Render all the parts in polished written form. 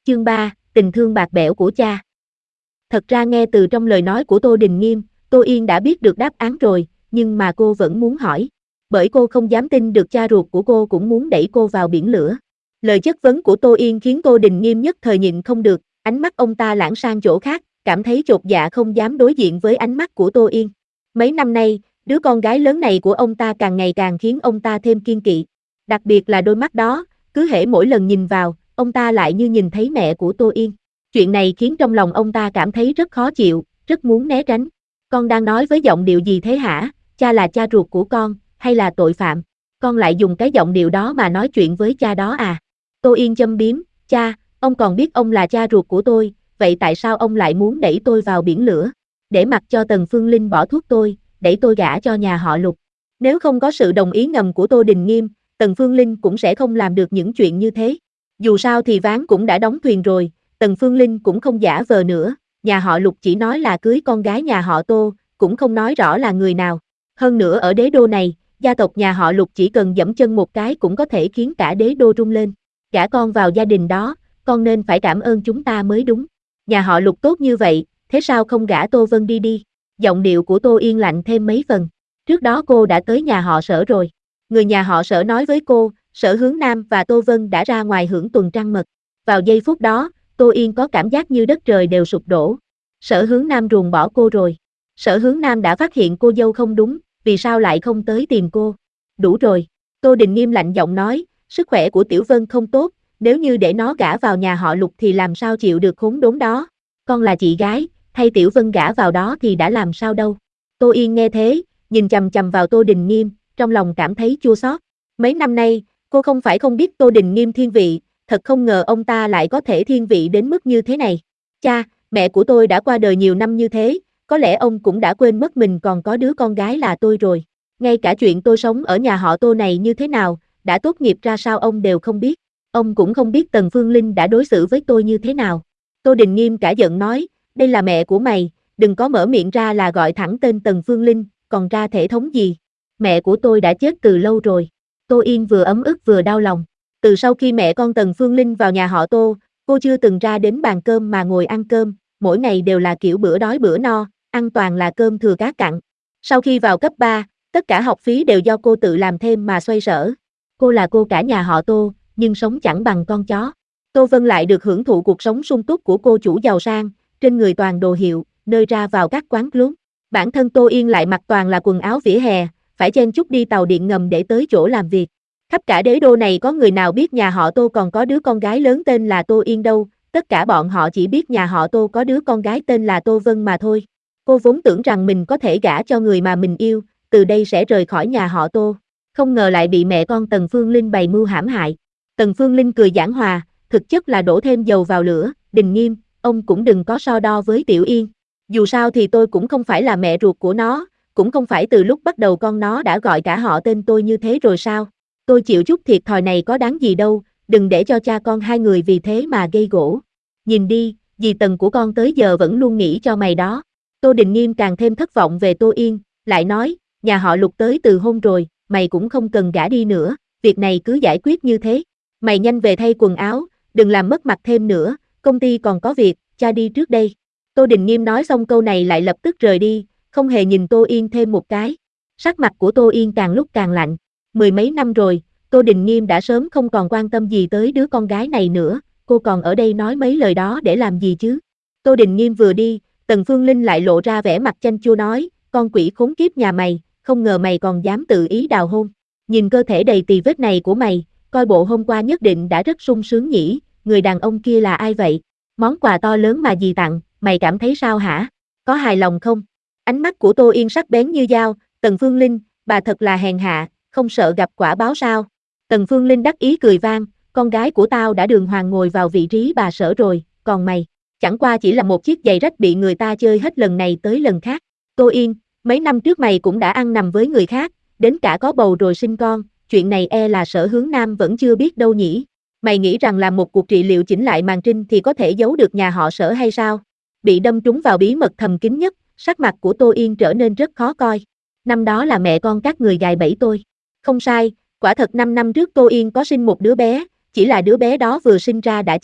Chương 3, tình thương bạc bẽo của cha. Thật ra nghe từ trong lời nói của Tô Đình Nghiêm, Tô Yên đã biết được đáp án rồi, nhưng mà cô vẫn muốn hỏi. Bởi cô không dám tin được cha ruột của cô cũng muốn đẩy cô vào biển lửa. Lời chất vấn của Tô Yên khiến Tô Đình Nghiêm nhất thời nhịn không được, ánh mắt ông ta lãng sang chỗ khác, cảm thấy chột dạ không dám đối diện với ánh mắt của Tô Yên. Mấy năm nay, đứa con gái lớn này của ông ta càng ngày càng khiến ông ta thêm kiêng kỵ. Đặc biệt là đôi mắt đó, cứ hễ mỗi lần nhìn vào, ông ta lại như nhìn thấy mẹ của Tô Yên. Chuyện này khiến trong lòng ông ta cảm thấy rất khó chịu, rất muốn né tránh. Con đang nói với giọng điệu gì thế hả? Cha là cha ruột của con, hay là tội phạm? Con lại dùng cái giọng điệu đó mà nói chuyện với cha đó à? Tô Yên châm biếm, cha, ông còn biết ông là cha ruột của tôi, vậy tại sao ông lại muốn đẩy tôi vào biển lửa? Để mặc cho Tần Phương Linh bỏ thuốc tôi, đẩy tôi gả cho nhà họ Lục. Nếu không có sự đồng ý ngầm của Tô Đình Nghiêm, Tần Phương Linh cũng sẽ không làm được những chuyện như thế. Dù sao thì ván cũng đã đóng thuyền rồi, Tần Phương Linh cũng không giả vờ nữa, nhà họ Lục chỉ nói là cưới con gái nhà họ Tô, cũng không nói rõ là người nào. Hơn nữa ở đế đô này, gia tộc nhà họ Lục chỉ cần giẫm chân một cái cũng có thể khiến cả đế đô rung lên. Gả con vào gia đình đó, con nên phải cảm ơn chúng ta mới đúng. Nhà họ Lục tốt như vậy, thế sao không gả Tô Vân đi đi? Giọng điệu của Tô Yên lạnh thêm mấy phần. Trước đó cô đã tới nhà họ Sở rồi. Người nhà họ Sở nói với cô, Sở Hướng Nam và Tô Vân đã ra ngoài hưởng tuần trăng mật. Vào giây phút đó, Tô Yên có cảm giác như đất trời đều sụp đổ. Sở Hướng Nam ruồng bỏ cô rồi. Sở Hướng Nam đã phát hiện cô dâu không đúng, vì sao lại không tới tìm cô? Đủ rồi. Tô Đình Nghiêm lạnh giọng nói, sức khỏe của Tiểu Vân không tốt, nếu như để nó gả vào nhà họ Lục thì làm sao chịu được khốn đốn đó. Con là chị gái, thay Tiểu Vân gả vào đó thì đã làm sao đâu. Tô Yên nghe thế, nhìn chằm chằm vào Tô Đình Nghiêm, trong lòng cảm thấy chua xót. Mấy năm nay, cô không phải không biết Tô Đình Nghiêm thiên vị, thật không ngờ ông ta lại có thể thiên vị đến mức như thế này. Cha, mẹ của tôi đã qua đời nhiều năm như thế, có lẽ ông cũng đã quên mất mình còn có đứa con gái là tôi rồi. Ngay cả chuyện tôi sống ở nhà họ Tô này như thế nào, đã tốt nghiệp ra sao ông đều không biết. Ông cũng không biết Tần Phương Linh đã đối xử với tôi như thế nào. Tô Đình Nghiêm cả giận nói, đây là mẹ của mày, đừng có mở miệng ra là gọi thẳng tên Tần Phương Linh, còn ra thể thống gì. Mẹ của tôi đã chết từ lâu rồi. Tô Yên vừa ấm ức vừa đau lòng. Từ sau khi mẹ con Tần Phương Linh vào nhà họ Tô, cô chưa từng ra đến bàn cơm mà ngồi ăn cơm, mỗi ngày đều là kiểu bữa đói bữa no, ăn toàn là cơm thừa cá cặn. Sau khi vào cấp 3, tất cả học phí đều do cô tự làm thêm mà xoay sở. Cô là cô cả nhà họ Tô, nhưng sống chẳng bằng con chó. Tô Vân lại được hưởng thụ cuộc sống sung túc của cô chủ giàu sang, trên người toàn đồ hiệu, nơi ra vào các quán club. Bản thân Tô Yên lại mặc toàn là quần áo vỉa hè, phải chen chúc đi tàu điện ngầm để tới chỗ làm việc. Khắp cả đế đô này có người nào biết nhà họ Tô còn có đứa con gái lớn tên là Tô Yên đâu, tất cả bọn họ chỉ biết nhà họ Tô có đứa con gái tên là Tô Vân mà thôi. Cô vốn tưởng rằng mình có thể gả cho người mà mình yêu, từ đây sẽ rời khỏi nhà họ Tô. Không ngờ lại bị mẹ con Tần Phương Linh bày mưu hãm hại. Tần Phương Linh cười giảng hòa, thực chất là đổ thêm dầu vào lửa. Đình Nghiêm, ông cũng đừng có so đo với Tiểu Yên. Dù sao thì tôi cũng không phải là mẹ ruột của nó, cũng không phải từ lúc bắt đầu con nó đã gọi cả họ tên tôi như thế rồi sao. Tôi chịu chút thiệt thòi này có đáng gì đâu, đừng để cho cha con hai người vì thế mà gây gổ. Nhìn đi, dì Tần của con tới giờ vẫn luôn nghĩ cho mày đó. Tô Đình Nghiêm càng thêm thất vọng về Tô Yên, lại nói, nhà họ Lục tới từ hôm rồi, mày cũng không cần gả đi nữa, việc này cứ giải quyết như thế. Mày nhanh về thay quần áo, đừng làm mất mặt thêm nữa, công ty còn có việc, cha đi trước đây. Tô Đình Nghiêm nói xong câu này lại lập tức rời đi, không hề nhìn Tô Yên thêm một cái. Sắc mặt của Tô Yên càng lúc càng lạnh. Mười mấy năm rồi, Tô Đình Nghiêm đã sớm không còn quan tâm gì tới đứa con gái này nữa, cô còn ở đây nói mấy lời đó để làm gì chứ? Tô Đình Nghiêm vừa đi, Tần Phương Linh lại lộ ra vẻ mặt chanh chua nói, con quỷ khốn kiếp nhà mày, không ngờ mày còn dám tự ý đào hôn. Nhìn cơ thể đầy tì vết này của mày, coi bộ hôm qua nhất định đã rất sung sướng nhỉ, người đàn ông kia là ai vậy? Món quà to lớn mà dì tặng, mày cảm thấy sao hả? Có hài lòng không? Ánh mắt của Tô Yên sắc bén như dao, Tần Phương Linh, bà thật là hèn hạ, không sợ gặp quả báo sao? Tần Phương Linh đắc ý cười vang, con gái của tao đã đường hoàng ngồi vào vị trí bà Sở rồi, còn mày, chẳng qua chỉ là một chiếc giày rách bị người ta chơi hết lần này tới lần khác. Tô Yên, mấy năm trước mày cũng đã ăn nằm với người khác, đến cả có bầu rồi sinh con, chuyện này e là Sở Hướng Nam vẫn chưa biết đâu nhỉ? Mày nghĩ rằng làm một cuộc trị liệu chỉnh lại màn trinh thì có thể giấu được nhà họ Sở hay sao? Bị đâm trúng vào bí mật thầm kín nhất, sắc mặt của Tô Yên trở nên rất khó coi. Năm đó là mẹ con các người gài bẫy tôi. Không sai, quả thật 5 năm trước Tô Yên có sinh một đứa bé, chỉ là đứa bé đó vừa sinh ra đã chết,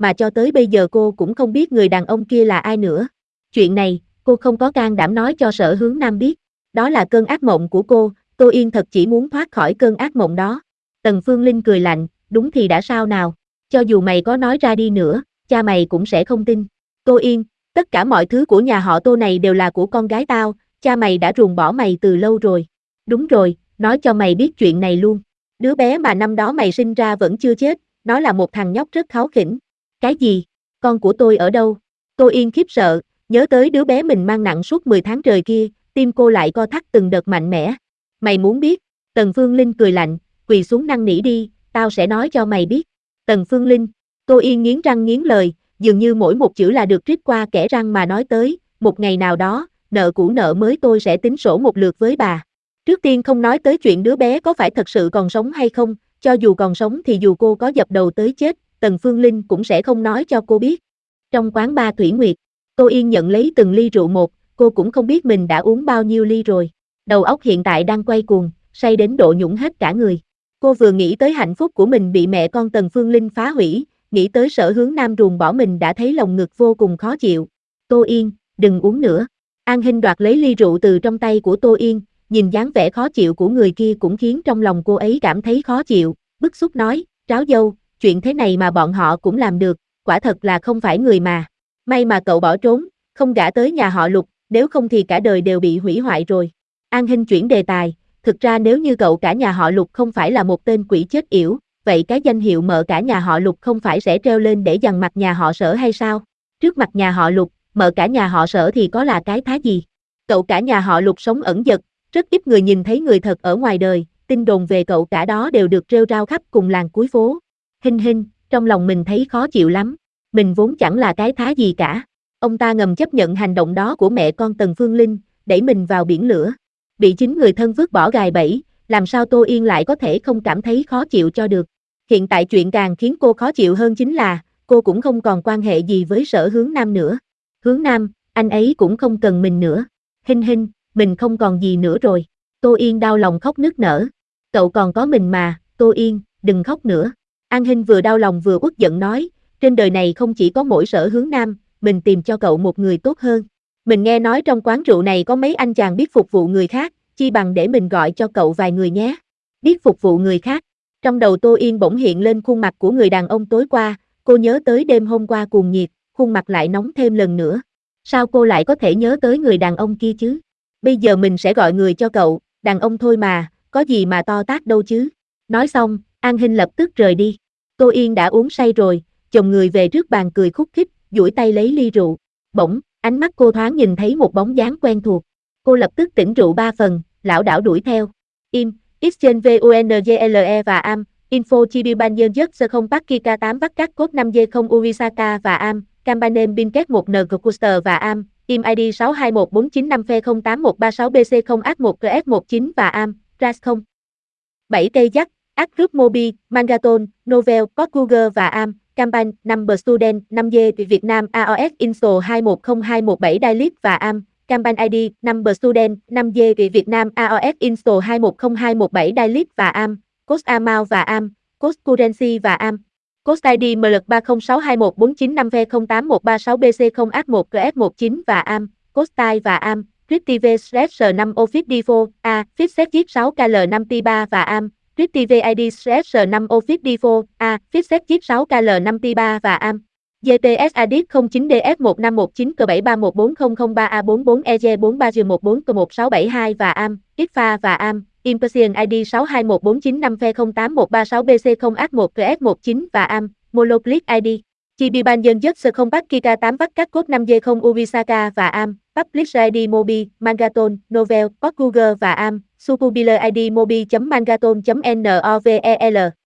mà cho tới bây giờ cô cũng không biết người đàn ông kia là ai nữa. Chuyện này, cô không có can đảm nói cho Sở Hướng Nam biết. Đó là cơn ác mộng của cô, Tô Yên thật chỉ muốn thoát khỏi cơn ác mộng đó. Tần Phương Linh cười lạnh, đúng thì đã sao nào, cho dù mày có nói ra đi nữa, cha mày cũng sẽ không tin. Tô Yên, tất cả mọi thứ của nhà họ Tô này đều là của con gái tao, cha mày đã ruồng bỏ mày từ lâu rồi. Đúng rồi, nói cho mày biết chuyện này luôn. Đứa bé mà năm đó mày sinh ra vẫn chưa chết, nó là một thằng nhóc rất kháu khỉnh. Cái gì? Con của tôi ở đâu? Tô Yên khiếp sợ, nhớ tới đứa bé mình mang nặng suốt 10 tháng trời kia, tim cô lại co thắt từng đợt mạnh mẽ. Mày muốn biết? Tần Phương Linh cười lạnh, quỳ xuống năn nỉ đi, tao sẽ nói cho mày biết. Tần Phương Linh, Tô Yên nghiến răng nghiến lời, dường như mỗi một chữ là được rít qua kẽ răng mà nói tới, một ngày nào đó, nợ cũ nợ mới tôi sẽ tính sổ một lượt với bà. Trước tiên không nói tới chuyện đứa bé có phải thật sự còn sống hay không, cho dù còn sống thì dù cô có dập đầu tới chết, Tần Phương Linh cũng sẽ không nói cho cô biết. Trong quán bar Thủy Nguyệt, Tô Yên nhận lấy từng ly rượu một, cô cũng không biết mình đã uống bao nhiêu ly rồi. Đầu óc hiện tại đang quay cuồng, say đến độ nhũng hết cả người. Cô vừa nghĩ tới hạnh phúc của mình bị mẹ con Tần Phương Linh phá hủy, nghĩ tới Sở Hướng Nam ruồng bỏ mình đã thấy lòng ngực vô cùng khó chịu. Tô Yên, đừng uống nữa. An Hinh đoạt lấy ly rượu từ trong tay của Tô Yên, nhìn dáng vẻ khó chịu của người kia cũng khiến trong lòng cô ấy cảm thấy khó chịu, bức xúc nói, Tráo dâu, chuyện thế này mà bọn họ cũng làm được, quả thật là không phải người mà. May mà cậu bỏ trốn, không gả tới nhà họ Lục, nếu không thì cả đời đều bị hủy hoại rồi. An Hinh chuyển đề tài, thực ra nếu như cậu cả nhà họ Lục không phải là một tên quỷ chết yểu, vậy cái danh hiệu mợ cả nhà họ Lục không phải sẽ treo lên để dằn mặt nhà họ Sở hay sao? Trước mặt nhà họ Lục, mợ cả nhà họ Sở thì có là cái thá gì? Cậu cả nhà họ Lục sống ẩn dật, rất ít người nhìn thấy người thật ở ngoài đời, tin đồn về cậu cả đó đều được rêu rao khắp cùng làng cuối phố. Hinh Hinh, trong lòng mình thấy khó chịu lắm, mình vốn chẳng là cái thá gì cả. Ông ta ngầm chấp nhận hành động đó của mẹ con Tần Phương Linh, đẩy mình vào biển lửa. Bị chính người thân vứt bỏ gài bẫy, làm sao Tô Yên lại có thể không cảm thấy khó chịu cho được. Hiện tại chuyện càng khiến cô khó chịu hơn chính là, cô cũng không còn quan hệ gì với Sở Hướng Nam nữa. Hướng Nam, anh ấy cũng không cần mình nữa. Hinh Hinh, mình không còn gì nữa rồi. Tô Yên đau lòng khóc nức nở. Cậu còn có mình mà, Tô Yên, đừng khóc nữa. An Hinh vừa đau lòng vừa uất giận nói, trên đời này không chỉ có mỗi Sở Hướng Nam, mình tìm cho cậu một người tốt hơn. Mình nghe nói trong quán rượu này có mấy anh chàng biết phục vụ người khác, chi bằng để mình gọi cho cậu vài người nhé. Biết phục vụ người khác. Trong đầu Tô Yên bỗng hiện lên khuôn mặt của người đàn ông tối qua, cô nhớ tới đêm hôm qua cuồng nhiệt, khuôn mặt lại nóng thêm lần nữa. Sao cô lại có thể nhớ tới người đàn ông kia chứ? Bây giờ mình sẽ gọi người cho cậu, đàn ông thôi mà, có gì mà to tát đâu chứ. Nói xong, An Hinh lập tức rời đi. Tô Yên đã uống say rồi, chồng người về trước bàn cười khúc khích, duỗi tay lấy ly rượu. Bỗng, ánh mắt cô thoáng nhìn thấy một bóng dáng quen thuộc. Cô lập tức tỉnh rượu 3 phần, lảo đảo đuổi theo. Im, Exchange VUNGLE và AM, Info Chibi Ban Nhân Giấc Sơ không Park Kika 8 Vắt Cát Cốt 5G0 Urisaka và AM, Campanem Binket 1NG Custer và AM, Im ID 621495 Phe 08136 BC0 H1 GF19 và AM, RAS 0. 7 cây dắt, Art Group Mobi, Mangaton, Novel, Google và AM, Campaign, Number Student, 5G Việt Nam AOS Inso 210217 Daily và AM, Campaign ID, Number Student, 5G Việt Nam AOS Inso 210217 Daily và AM, Cost Amount và AM, Cost Currency và AM. Cost ID MLG 30621495 Phe 08136 BC0 H1 GF19 và AM, Cost Time và AM, Cryptive S5 Office Default, A, Fitset 6 KL5 T3 và AM, Cryptive ID S5 Office Default, A, Fitset 6 KL5 T3 và AM. GPS Adit 09DF1519 C73140033A44EG43G14C1672 và AM, ITFA và AM, Impersion ID 621495 Phe 08136 BC0H1 GF19 và AM, Monoclick ID. Chibi Ban Dân Giấc Sơ không Park Kika 8 Vắt Cát Cốt 5G0 Urisaka và AM, Publish ID Mobi, Mangaton, Novel, Google và AM, Supubile ID Mobi.mangaton.novel